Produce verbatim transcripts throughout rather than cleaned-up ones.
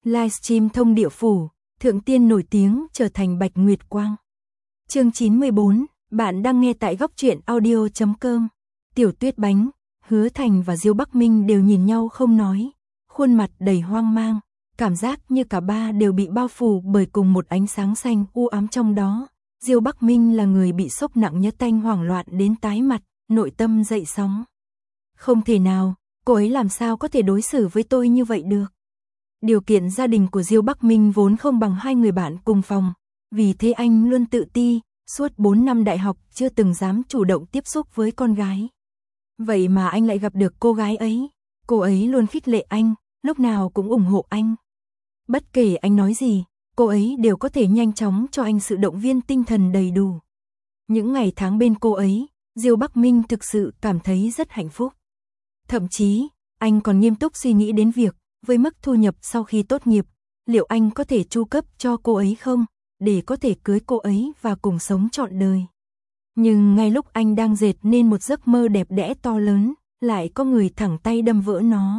Livestream thông địa phủ, thượng tiên nổi tiếng trở thành Bạch Nguyệt Quang. Chương chín mươi bốn, bạn đang nghe tại góc truyện audio chấm com. Tiểu Tuyết Bánh, Hứa Thành và Diêu Bắc Minh đều nhìn nhau không nói, khuôn mặt đầy hoang mang, cảm giác như cả ba đều bị bao phủ bởi cùng một ánh sáng xanh u ám trong đó. Diêu Bắc Minh là người bị sốc nặng nhất tanh hoảng loạn đến tái mặt, nội tâm dậy sóng. Không thể nào, cô ấy làm sao có thể đối xử với tôi như vậy được. Điều kiện gia đình của Diêu Bắc Minh vốn không bằng hai người bạn cùng phòng, vì thế anh luôn tự ti, suốt bốn năm đại học chưa từng dám chủ động tiếp xúc với con gái. Vậy mà anh lại gặp được cô gái ấy, cô ấy luôn khích lệ anh, lúc nào cũng ủng hộ anh. Bất kể anh nói gì, cô ấy đều có thể nhanh chóng cho anh sự động viên tinh thần đầy đủ. Những ngày tháng bên cô ấy, Diêu Bắc Minh thực sự cảm thấy rất hạnh phúc. Thậm chí, anh còn nghiêm túc suy nghĩ đến việc, với mức thu nhập sau khi tốt nghiệp, liệu anh có thể chu cấp cho cô ấy không, để có thể cưới cô ấy và cùng sống trọn đời. Nhưng ngay lúc anh đang dệt nên một giấc mơ đẹp đẽ to lớn, lại có người thẳng tay đâm vỡ nó.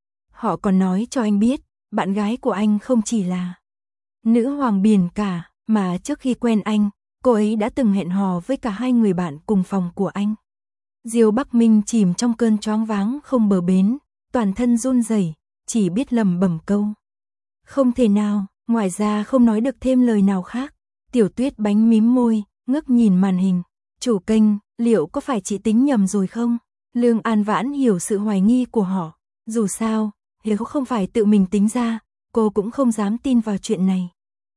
Họ còn nói cho anh biết, bạn gái của anh không chỉ là nữ hoàng biển cả, mà trước khi quen anh, cô ấy đã từng hẹn hò với cả hai người bạn cùng phòng của anh. Diêu Bắc Minh chìm trong cơn choáng váng không bờ bến, toàn thân run rẩy, chỉ biết lẩm bẩm câu. Không thể nào, ngoài ra không nói được thêm lời nào khác. Tiểu Tuyết Bánh mím môi, ngước nhìn màn hình. Chủ kênh, liệu có phải chị tính nhầm rồi không? Lương An Vãn hiểu sự hoài nghi của họ. Dù sao, nếu không phải tự mình tính ra, cô cũng không dám tin vào chuyện này.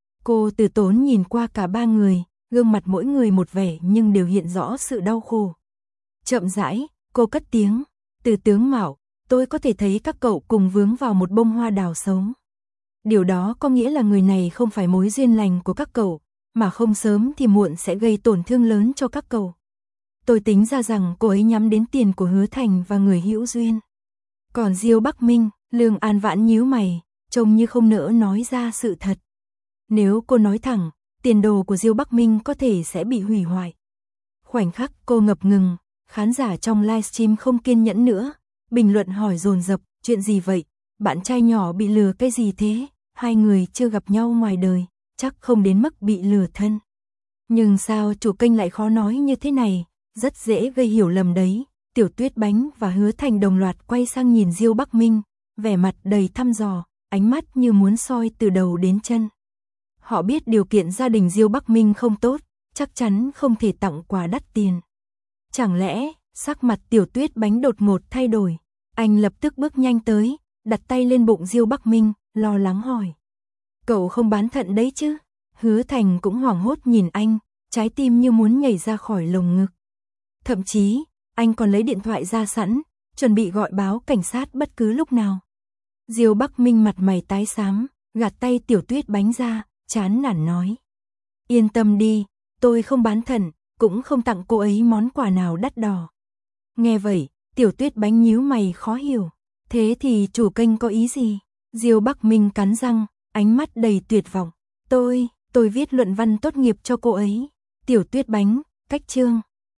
Cô từ tốn nhìn qua cả ba người, gương mặt mỗi người một vẻ nhưng đều hiện rõ sự đau khổ. Chậm rãi, cô cất tiếng, từ tướng mạo, tôi có thể thấy các cậu cùng vướng vào một bông hoa đào xấu. Điều đó có nghĩa là người này không phải mối duyên lành của các cậu, mà không sớm thì muộn sẽ gây tổn thương lớn cho các cậu. Tôi tính ra rằng cô ấy nhắm đến tiền của Hứa Thành và người hữu duyên. Còn Diêu Bắc Minh, Lương An Vãn nhíu mày, trông như không nỡ nói ra sự thật. Nếu cô nói thẳng, tiền đồ của Diêu Bắc Minh có thể sẽ bị hủy hoại. Khoảnh khắc cô ngập ngừng, khán giả trong livestream không kiên nhẫn nữa, bình luận hỏi dồn dập, chuyện gì vậy? Bạn trai nhỏ bị lừa cái gì thế? Hai người chưa gặp nhau ngoài đời, chắc không đến mức bị lừa thân. Nhưng sao chủ kênh lại khó nói như thế này, rất dễ gây hiểu lầm đấy. Tiểu Tuyết Bánh và Hứa Thành đồng loạt quay sang nhìn Diêu Bắc Minh, vẻ mặt đầy thăm dò, ánh mắt như muốn soi từ đầu đến chân. Họ biết điều kiện gia đình Diêu Bắc Minh không tốt, chắc chắn không thể tặng quà đắt tiền. Chẳng lẽ, sắc mặt Tiểu Tuyết Bánh đột ngột thay đổi, anh lập tức bước nhanh tới, đặt tay lên bụng Diêu Bắc Minh, lo lắng hỏi. Cậu không bán thận đấy chứ? Hứa Thành cũng hoảng hốt nhìn anh, trái tim như muốn nhảy ra khỏi lồng ngực. Thậm chí, anh còn lấy điện thoại ra sẵn, chuẩn bị gọi báo cảnh sát bất cứ lúc nào. Diêu Bắc Minh mặt mày tái xám, gạt tay Tiểu Tuyết Bánh ra, chán nản nói. Yên tâm đi, tôi không bán thận, cũng không tặng cô ấy món quà nào đắt đỏ. Nghe vậy, Tiểu Tuyết Bánh nhíu mày khó hiểu. Thế thì chủ kênh có ý gì? Diêu Bắc Minh cắn răng, ánh mắt đầy tuyệt vọng. Tôi, tôi viết luận văn tốt nghiệp cho cô ấy. Tiểu Tuyết Bánh, cách chương.